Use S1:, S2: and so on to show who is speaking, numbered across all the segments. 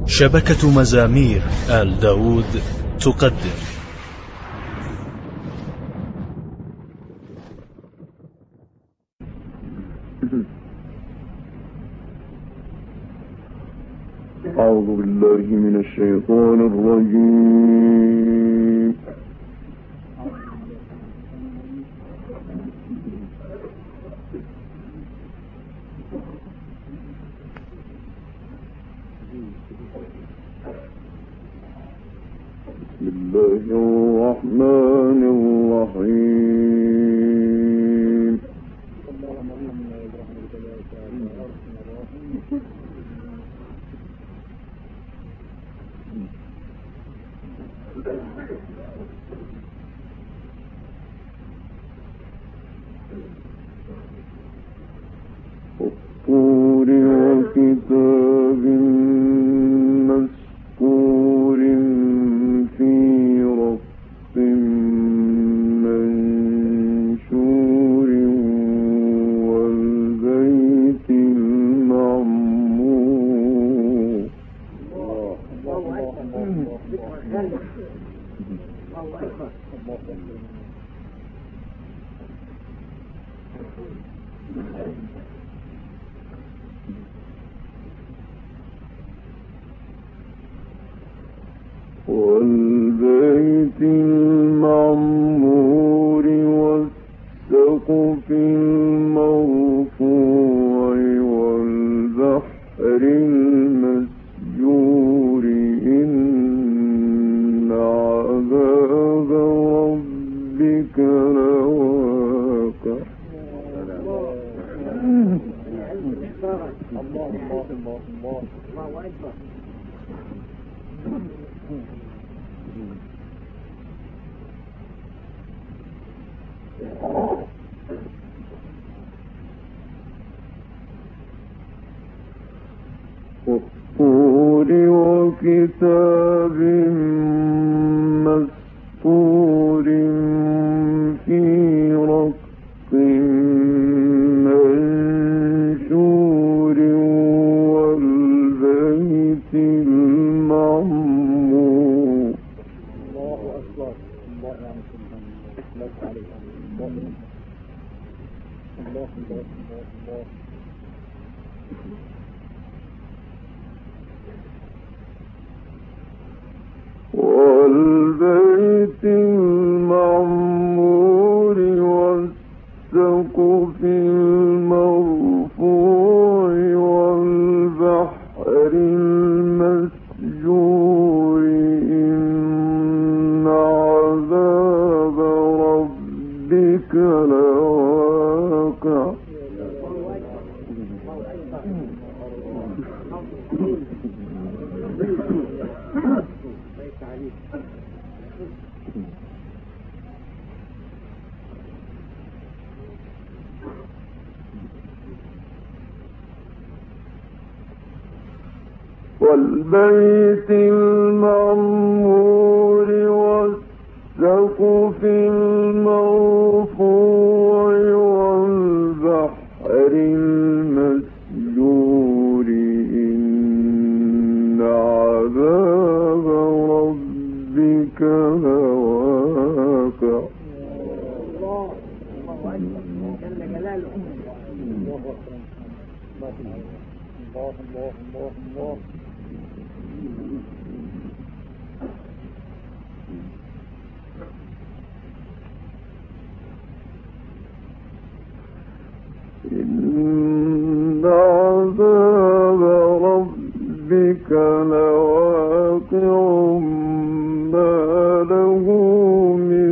S1: شبكة مزامير آل داود تقدم
S2: أعوذ بالله من الشيطان الرجيم. بسم الله الرحمن الرحيم. والطور وكتاب مسكور في رق منشور والبيت المعمور. والبيت المعمور والسقف المرفوع والبحر المسجور إن عذاب ربك لواقع. والطور وكتاب مسطور في رق منشور والبيت المعمور. الله أكبر. والبيت المعمور والسقف المرفوع والبحر المسجور إن عذاب ربك لواقع. والبيت المعمور والسقف المرفوع والبحر المسجور إن عذاب ربك لواقع. جل جلاله. الله. إن عذاب ربك لواقع ما له من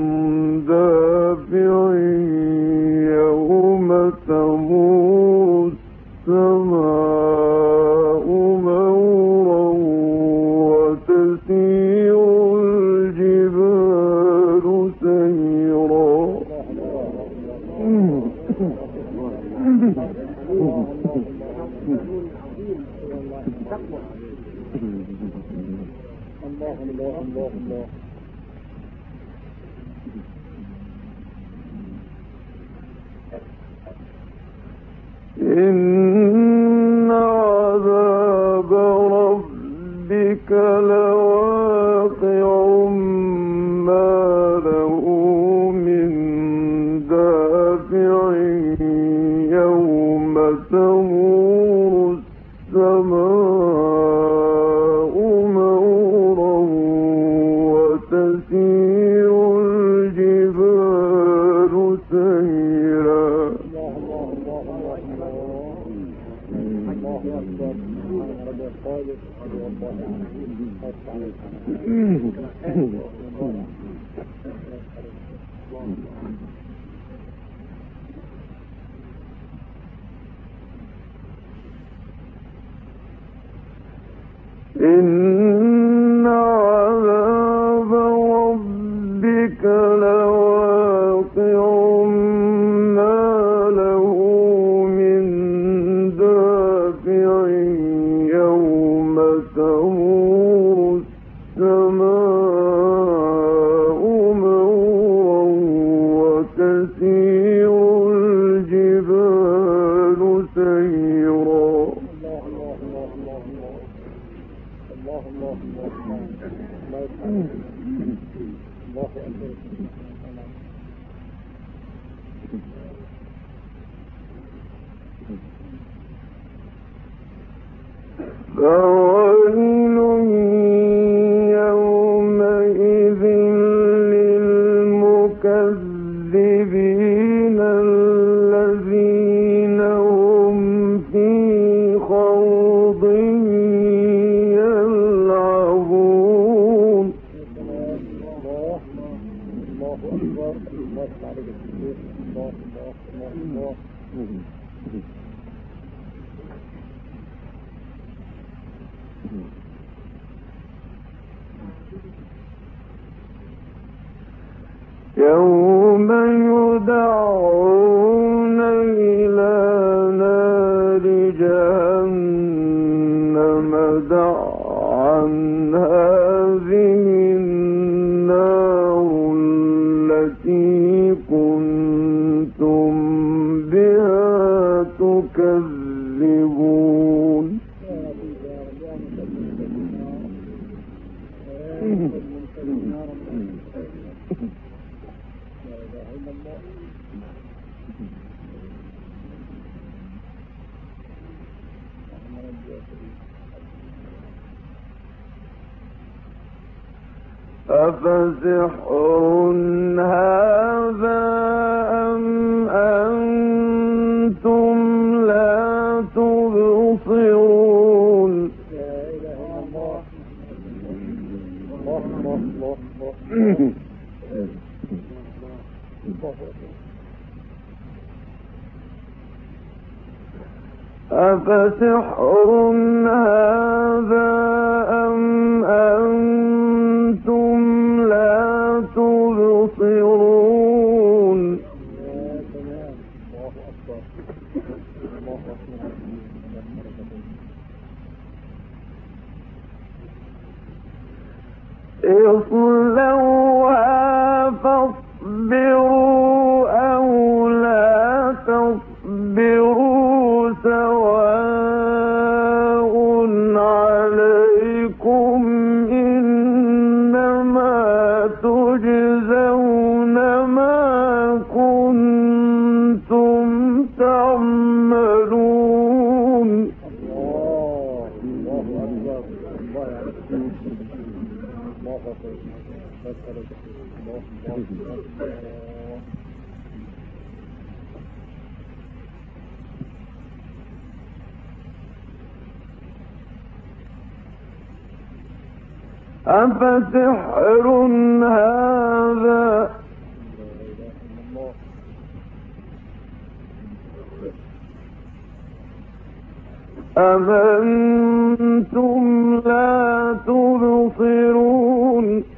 S2: دافع يوم تمور السماء مورا وتسير الجبال سيرا. الله. إن عذاب ربك ربك لواقع ما له من دافع يوم تمور السماء مورا وتسير الجبال سيرا. إن عذاب ربك لواقع ما له من دافع يوم تمور السماء مورا وتسير الجبال سيرا. فويل يومئذ للمكذبين الذين هم في خوض يلعبون. يوم يدعون إلى نار جهنم دعا هذه النار التي كنتم بها تكذبون. أفسحر هذا أم أنتم لا تبصرون. أفسحر هذا أم أنتم لا تبصرون. اصلوها فاصبروا أو لا تصبروا سواء عليكم إنما تجزون ما كنتم تعملون. أفسحر هذا أم أنتم لا تبصرون.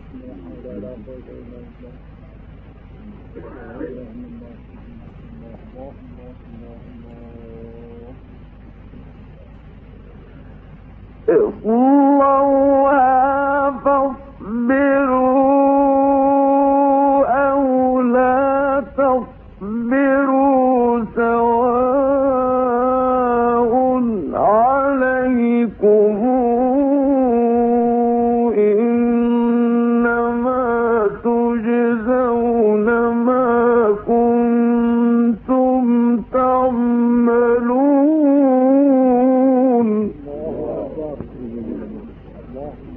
S2: اصلوها فاصبروا أو لا تصبروا سواء عليكم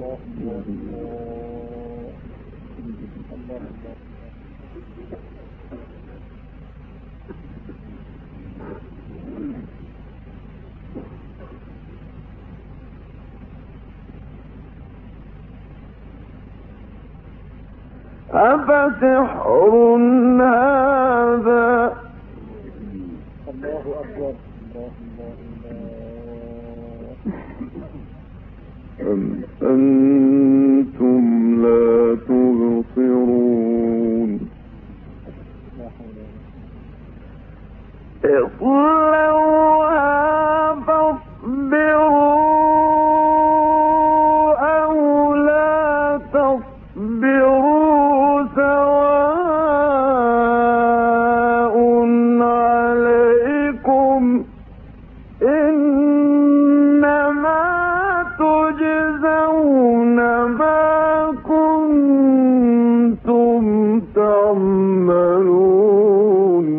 S2: أفسحر هذا
S3: الله أكبر
S2: أم أنتم لا تبصرون اصلوها فاصبروا أو لا تصبروا سواء عليكم إنما تجزون ما كنتم تعملون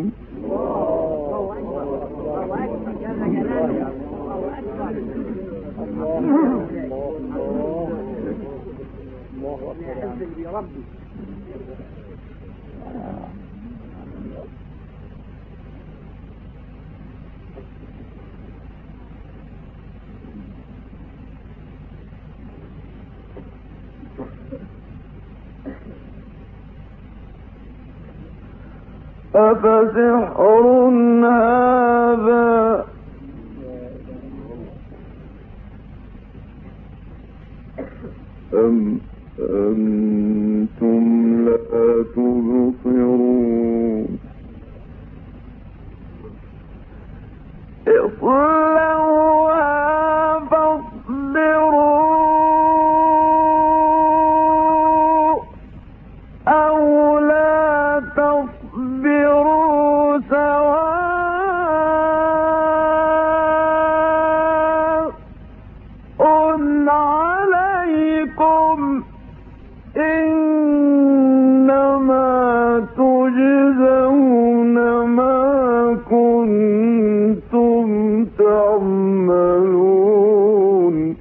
S2: أفسحر هذا أم أنتم لا تبصرون اصلوها فاصبروا أو لا تصبروا سواء عليكم إنما تجزون ما كنتم تعملون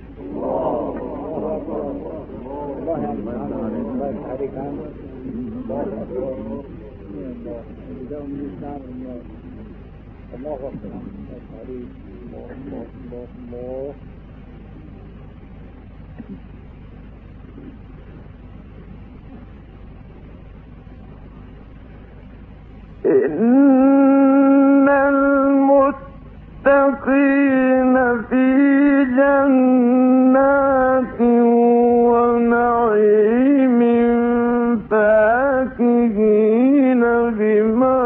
S2: إن المتقين في جنات ونعيم فاكهين بما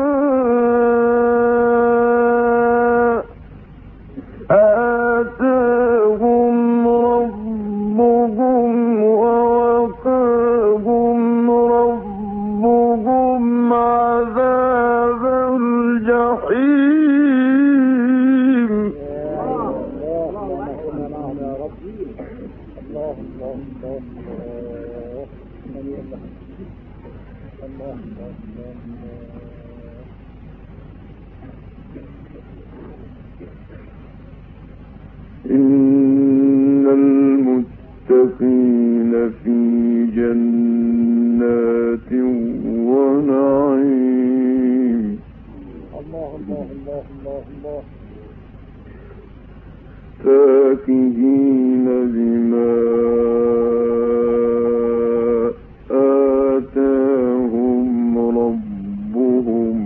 S2: آتاهم ربهم ووقاهم ربهم عذاب الجحيم إن المتقين في جنات ونعيم فاكهين بما آتاهم ربهم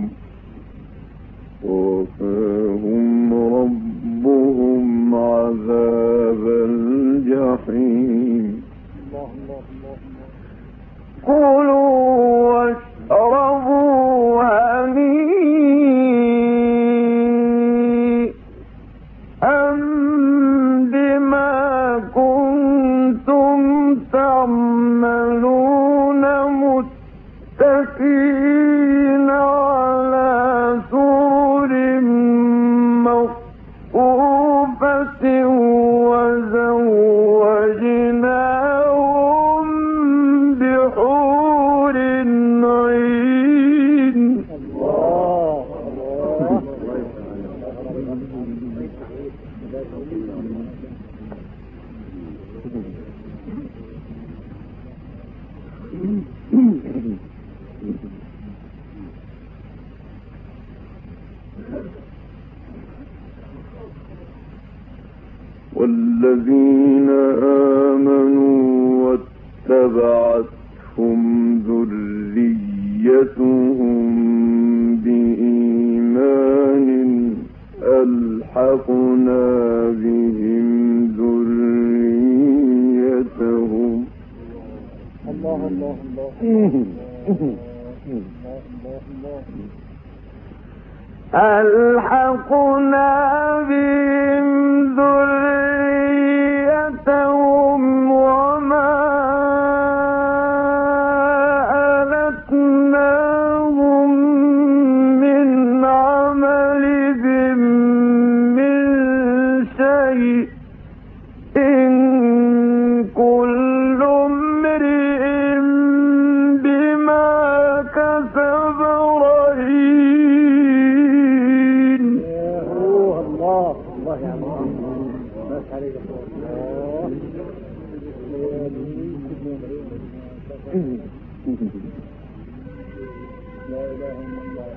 S2: ووقاهم ربهم عذاب الجحيم كلوا واشربوا هنيئا بما كنتم تعملون متكئين على سرر مصفوفة وزوجناهم بحور والذين آمنوا واتبعتهم ذريتهم بإيمان ألحقنا بهم ذريتهم
S3: الله الله
S2: ألحقنا بهم ذريتهم وما ألتناهم من عملهم من شيء إن كل امرئ بما كسب رهين.
S3: الله الله يا الله بس عليك لا إله إلا الله.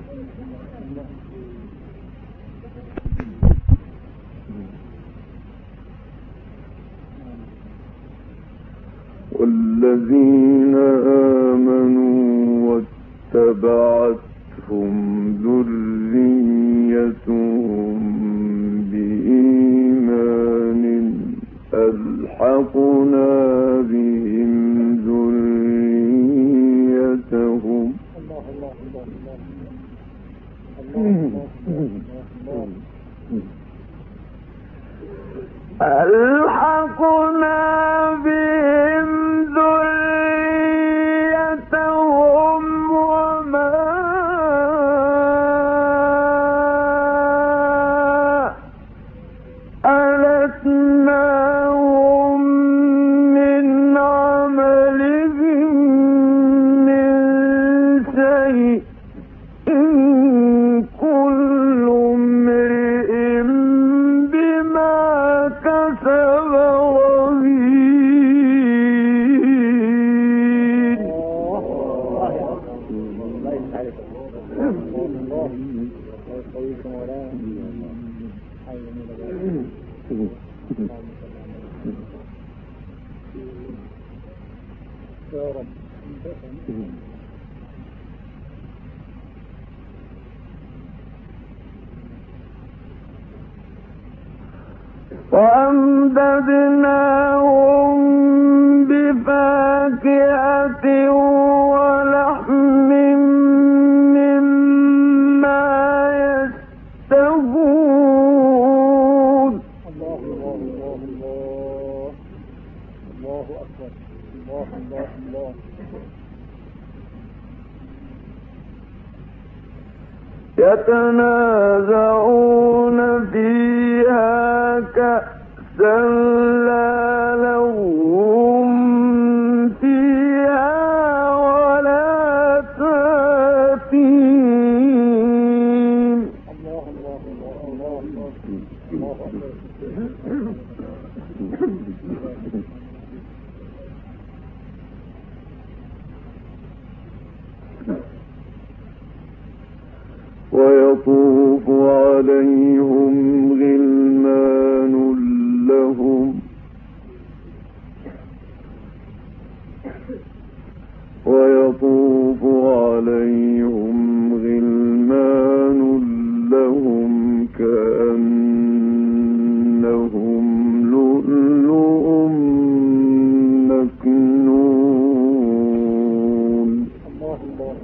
S2: والذين آمنوا واتبعتهم ذريتهم بإيمان ألحقنا بهم ذريتهم ألحقنا بهم ذريتهم وما ألتناهم من عملهم من شيء إن كل امرئ بما كسب رهين. وأمددناهم بفاكهة ولحم مما يشتهون.
S3: الله الله الله الله الله أكبر الله الله الله.
S2: يتنازعون فيها كأسا لا لغو فيها ولا تأثيم.
S3: الله الله الله الله الله أكبر.
S2: ويطوف عليهم غلمان لهم ويطوف عليهم غلمان لهم كأنهم لؤلؤ مكنون.
S3: الله الله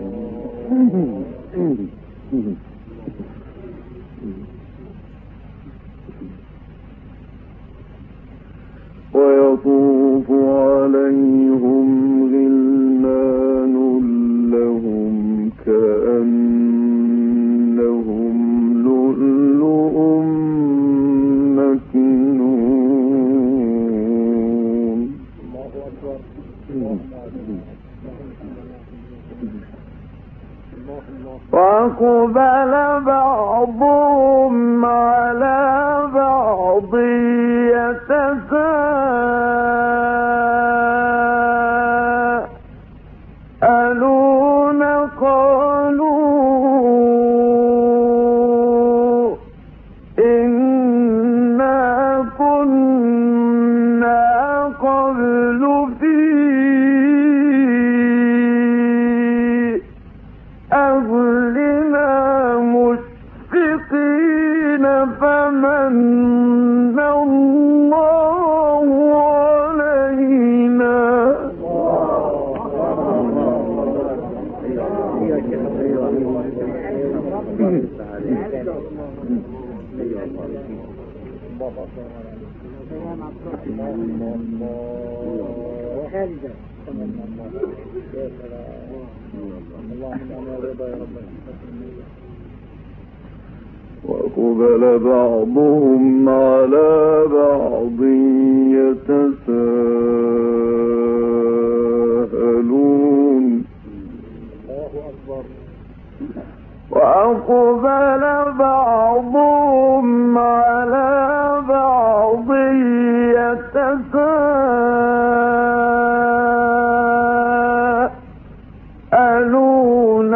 S2: ويطوف عليهم غلمان لهم كأنهم لؤلؤ مكنون.
S3: الله أكبر.
S2: وأقبل بعضهم على بعض يتساءلون قالوا إنا كنا وأقبل بعضهم على بعض يتساءلون وأقبل بعضهم على بعض يتساءلون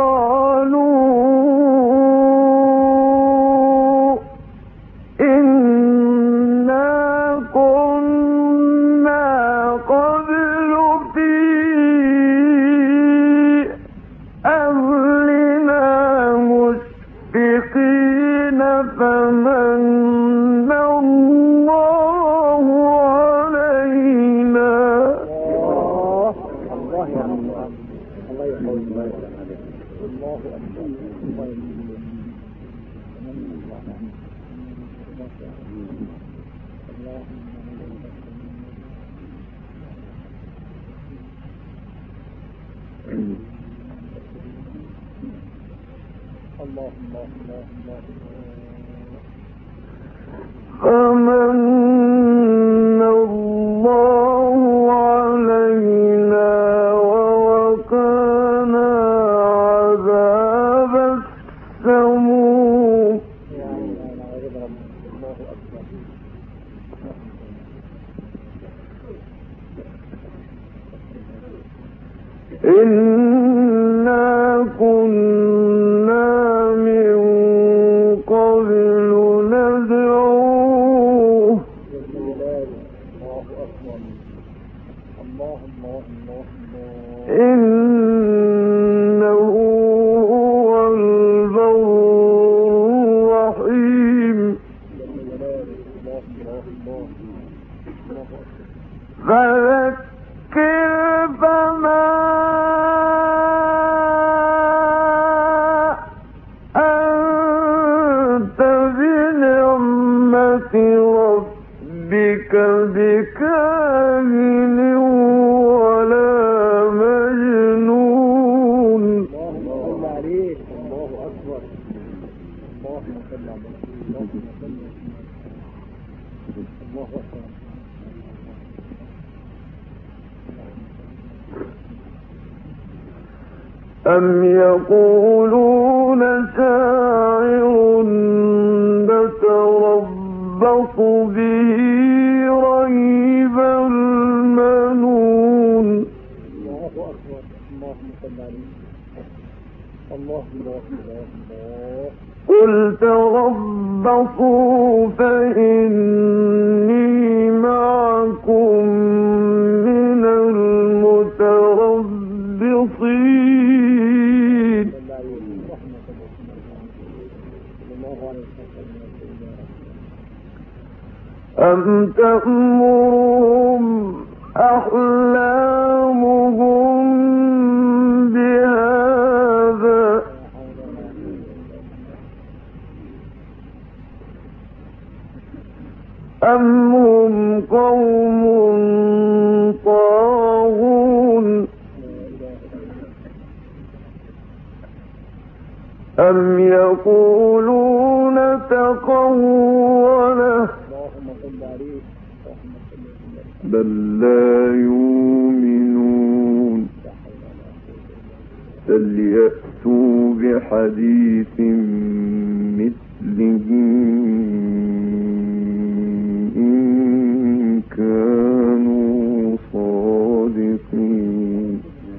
S2: قالوا إنا كنا قبل في أهلنا مشفقين فمن الله علينا. فمن الله علينا ووقانا عذاب السموم. إنا كنا من قبل ندعوه إنه هو البر الرحيم. فذكر فما أنت بنعمة ربك بكاهن ولا مجنون. أم يقولون شاعر نتربص به ريب المنون. قل تربصوا فإني معكم من المتربصين. أم تأمرهم أحلامهم بهذا أم هم قوم طاغون أم يقولون تقوله بل لا يؤمنون. فليأتوا بحديث مثله إن كانوا صادقين.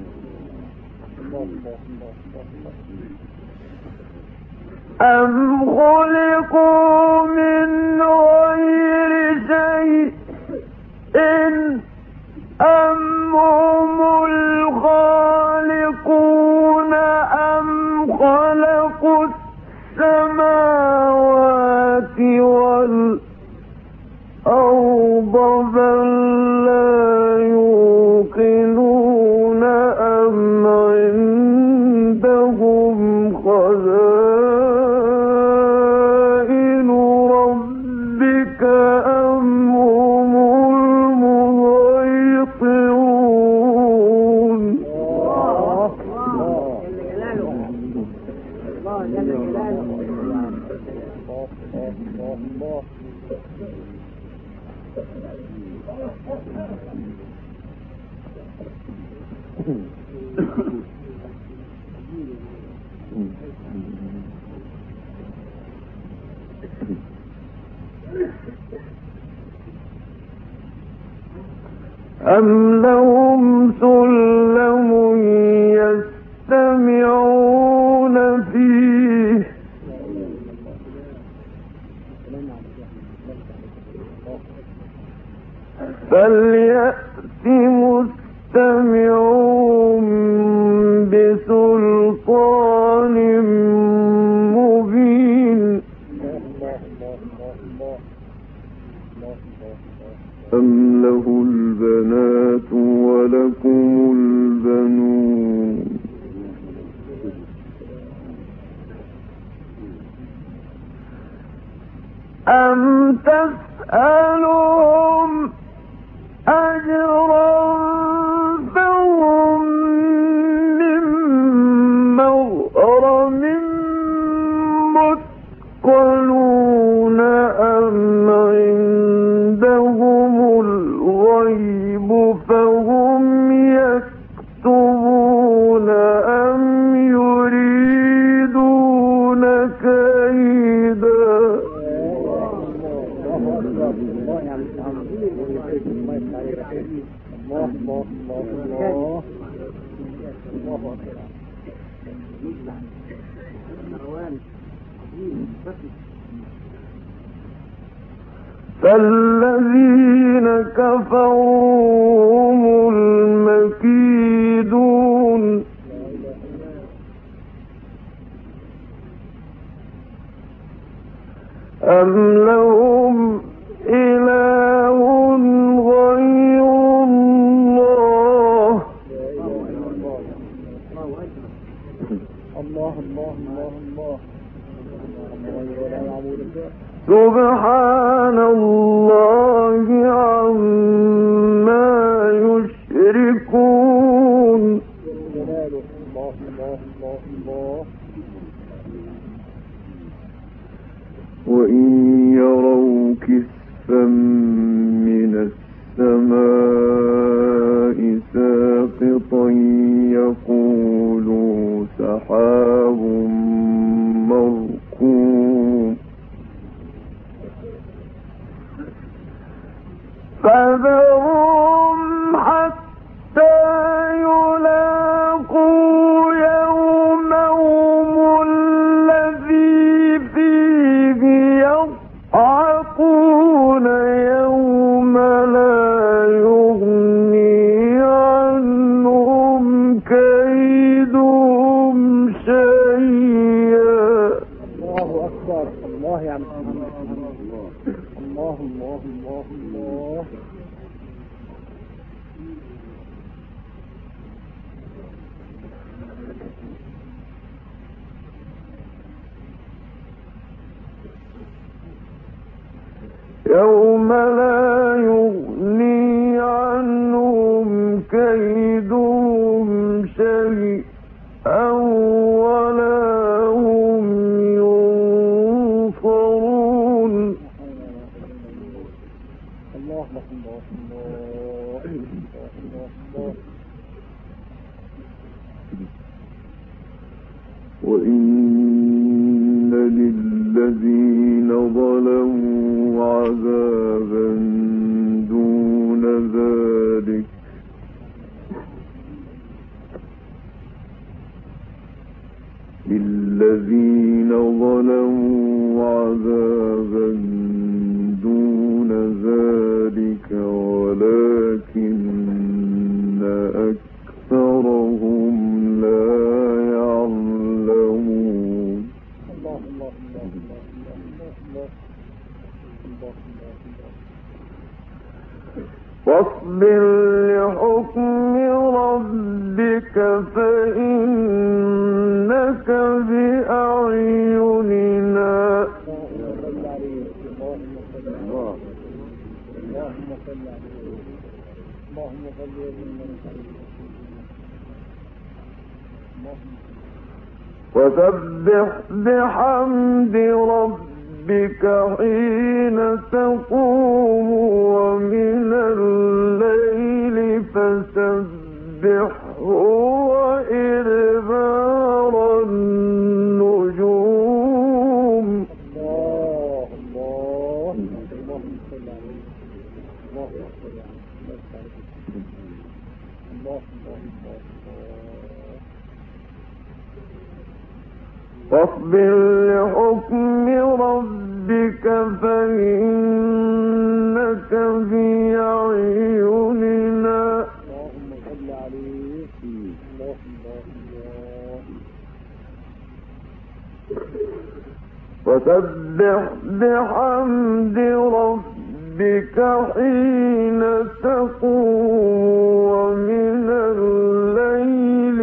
S2: أم خلقوا من غير شيء أم هم الخالقون أم خلقوا السماوات والأرض بل لا يوقنون أم عندهم خزائن ربك أم لهم سلم يستمعون فيه فليأت مستمعون بسلطان مبين أم له البنات ولكم البنون أم تسألهم أجرا فهم من مغرم مثقلون أم عندهم الغيب فهم يكتبون أم يريدون كيدا فالذين كفروا هم المكيدون أم لهم إله غير الله سبحان الله عما يشركون وإن يروا كسفا من السماء ساقطا يقولوا سحاب مركوم فذرهم حتى يلاقوا يومهم الذي فيه يضحكون يوم لا يغني عنهم كيدهم شيئا.
S3: الله أكبر. الله يا محمد. الله الله الله الله.
S2: يوم لا يغني عنهم كيدهم شيئا ولا هم ينصرون.
S3: الله الله الله الله.
S2: وإن للذين ظلموا عذابا دون ذلك للذين ظلموا عذابا دون ذلك ولكن أكثرهم لا يعلمون.
S3: الله الله الله الله.
S2: واصبر لحكم ربك فإنك بأعيننا. وسبح بحمد ربك ربك حين تقوم ومن الليل فسبحه وإدبار النجوم. فاصبر لحكم ربك فإنك بأعيننا فسبح بحمد ربك حين تقوم ومن الليل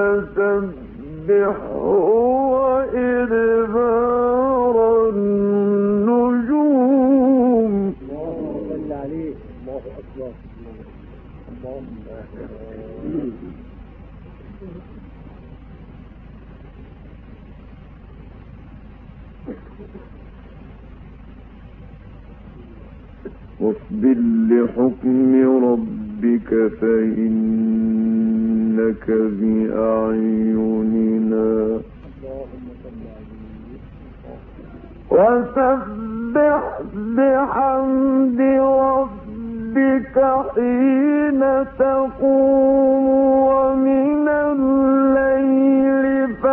S2: فسبحه وإدبار النجوم.
S3: الله أكبر.
S2: واصبر لحكم ربك فإنك بأعيننا وسبح بحمد ربك حين تقوم ومن الليل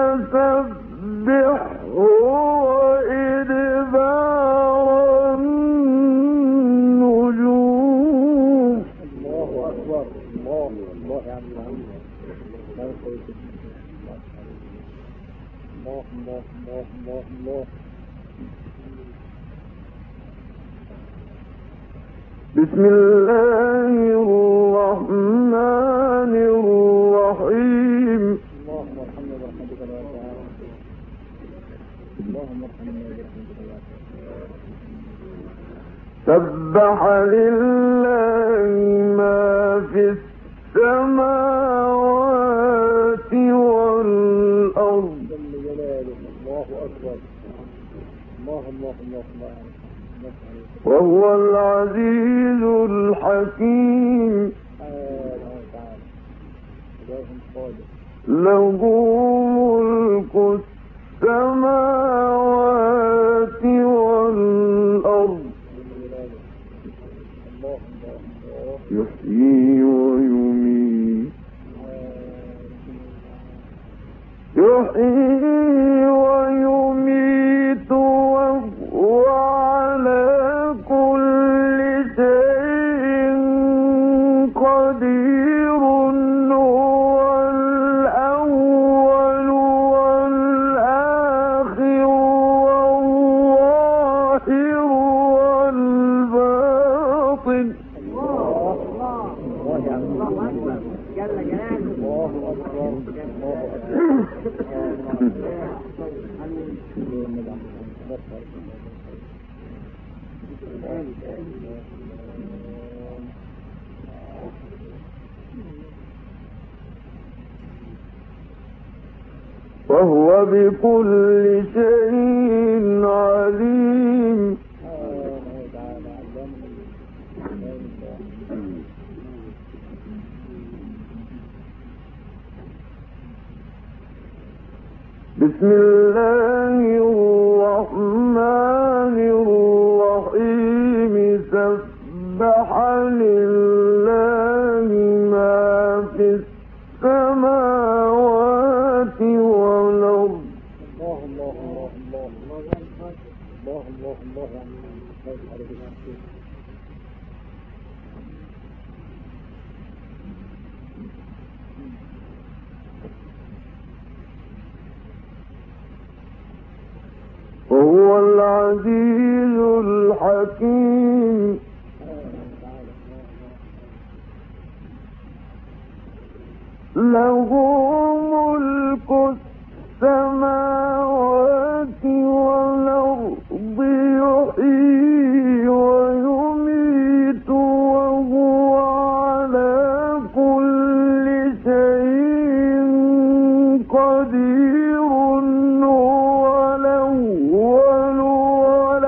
S2: فسبحه وإدبار النجوم.
S3: الله أكبر. الله يا عبد العزيز. الله.
S2: بسم الله الرحمن الرحيم.
S3: اللهم ارحمنا برحمتك يا تعالى. اللهم ارحمنا برحمتك يا تعالى.
S2: سبح لله ما في السماوات والأرض.
S3: جل جلاله. الله أكبر. الله.
S2: وهو العزيز الحكيم. له ملك السماوات والأرض يحيي ويميت وهو على كل شيء قدير. هو الأول والآخر والظاهر والباطن. وهو بكل شيء عليم. بسم الله الرحمن الرحيم. سبح لله ما في السماوات والأرض. وهو العزيز الحكيم. له ملك السماوات والأرض يحيي ويميت وهو على كل شيء قدير. هو الأول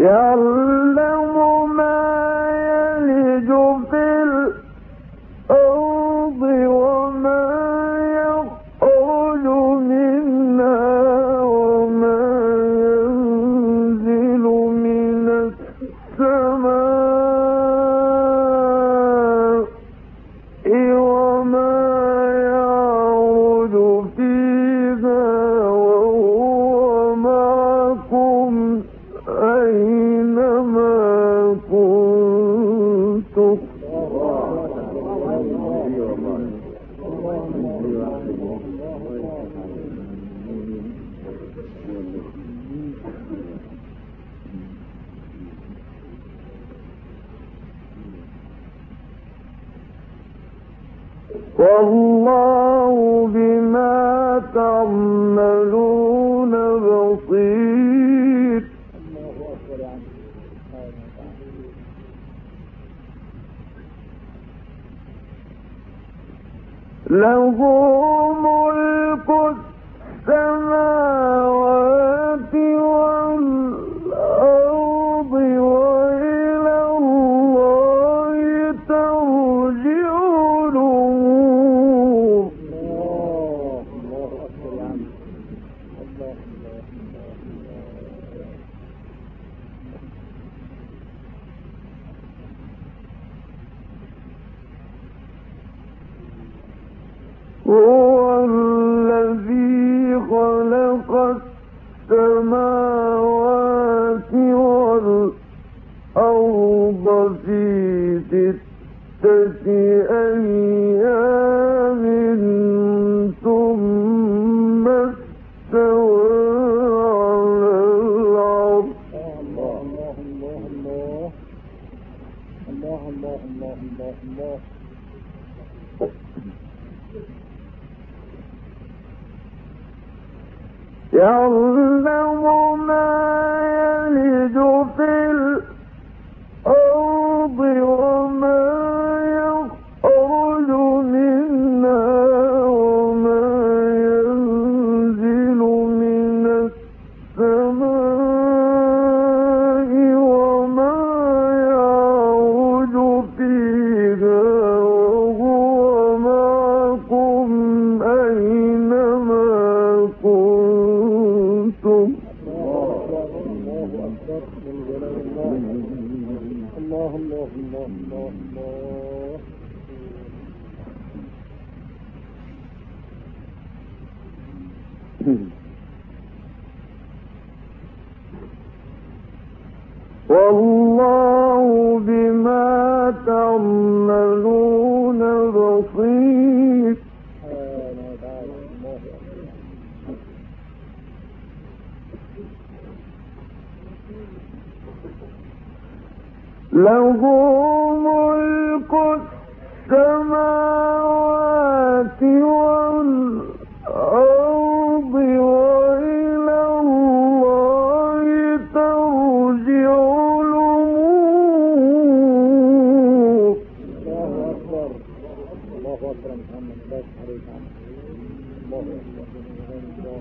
S2: يعلم ما يلج في الأرض وما يخرج منها وما ينزل من السماء وما يعرج فيها وهو معكم أينما كنتم والله بما تعملون بصير. له ملك السماوات والأرض وإلى الله ترجع الأمور. هو الذي خلق السماوات والأرض في 6 أيام ثم استوى على العرش. الله يعلم ما يلج في الأرض وما يخرج منها وما ينزل من السماء وما يعرج فيها وهو معكم أينما كنتم. والله بما تعملون بصير. له ملك السماوات والأرض وإلى الله ترجع الأمور. الله أكبر محمد الله عليك الله أكبر.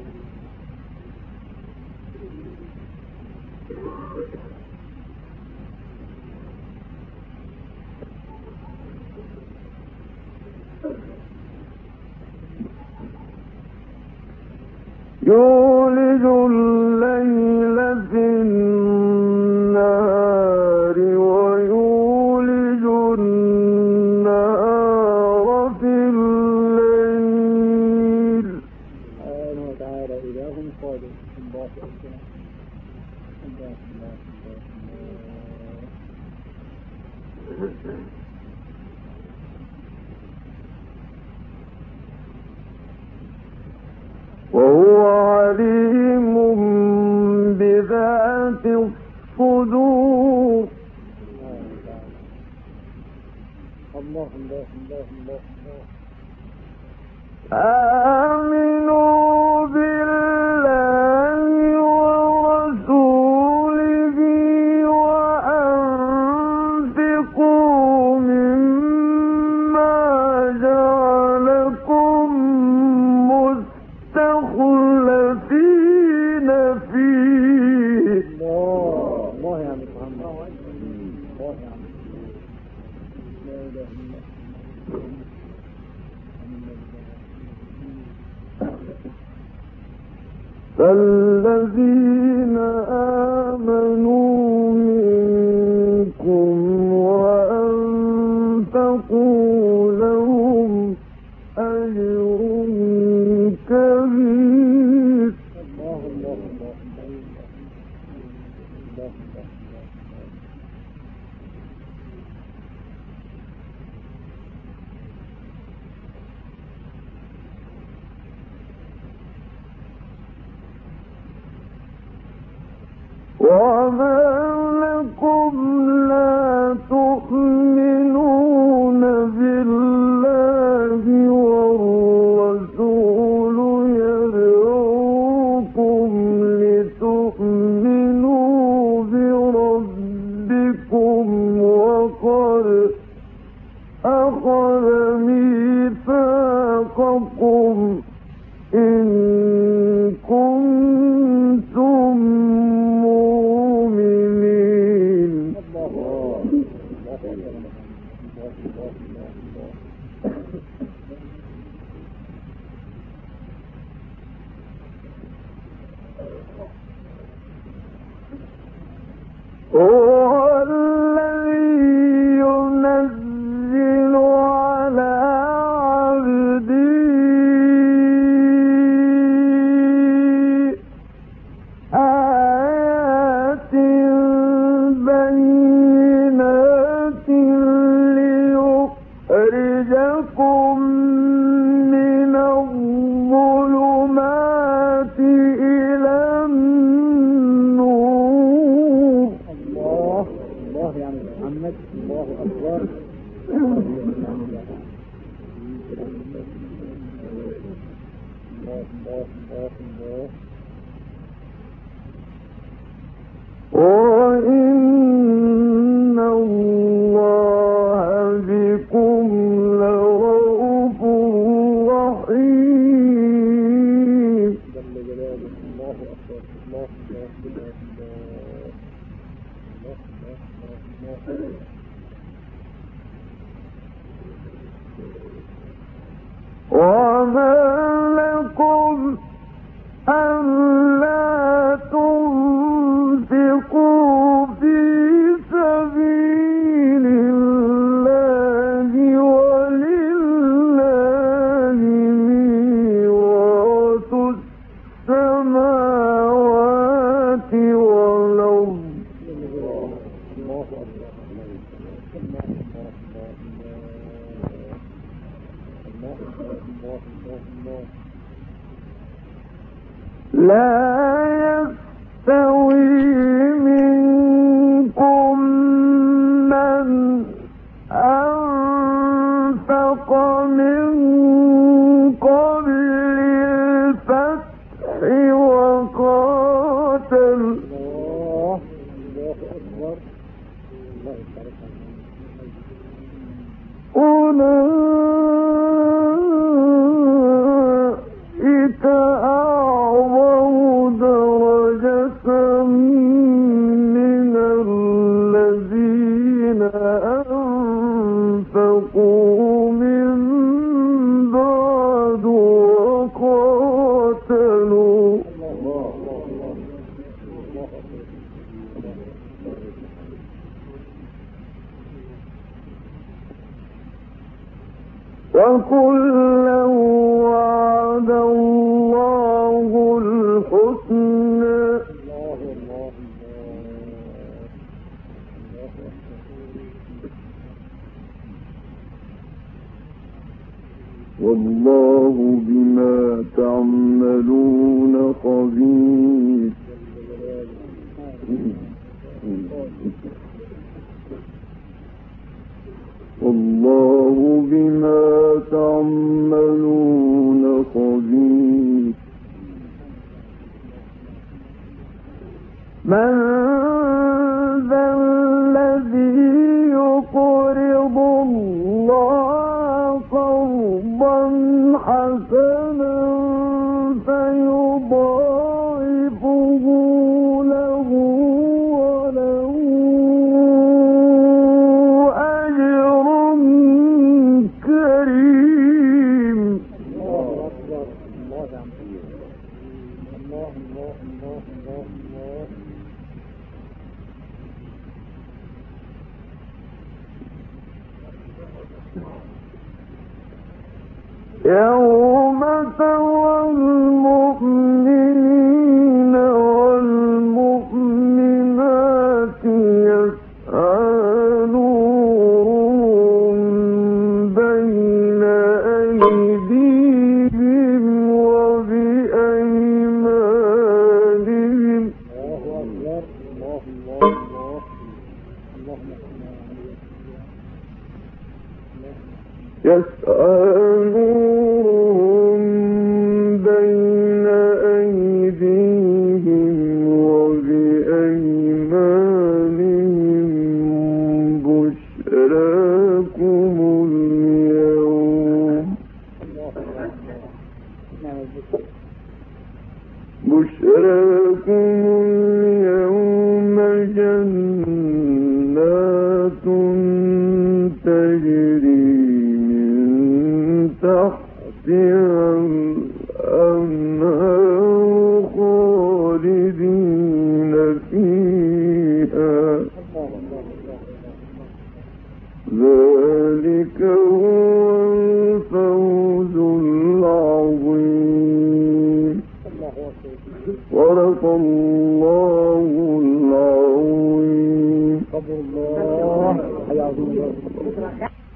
S2: يولج الليل في النهار ويولج النهار في الليل. سبحانه وتعالى إله قادر. الله أكبر. وهو عليم بذات الصدور. الله الله الله الله. آمنوا بالله ورسوله وأنفقوا مما جعلكم مستخلفين فيه. الله
S3: فالذين آمنوا منكم وأنفقوا لهم أجر كبير. وما لكم لا تؤمنون بالله والرسول يدعوكم لتؤمنوا بربكم وقد أخذ ميثاقكم إن كنتم مؤمنين. هو الذي ينزل على عبده آيات بينات ليخرجكم من الظلمات إلى النور. الله يعني محمد. الله أكبر. وإن الله بكم لرؤوف رحيم. الله أكبر. وما لكم ألا تنفقوا في سبيل الله ولله ميراث السماوات والأرض. لا يستوي منكم من أنفق من قبل الفتح وقاتل أولئك أعظم درجة من الذين أنفقوا من بعد وقاتلوا. وكلا وعد الله الحسنى والله بما تعملون خبير. والله بما تعملون خبير. من ذا الذي يقرض الله قرضا حسنا فيضاعفه له وله
S4: يوم ترى المؤمنين والمؤمنات يسعى نورهم بين أيديهم وبأيمانهم يسعى نورهم بين أيديهم وبأيمانهم بشراكم اليوم جنات تجري تحتها الأنهار خالدين فيها ذلك هو الفوز العظيم صدق الله العظيم.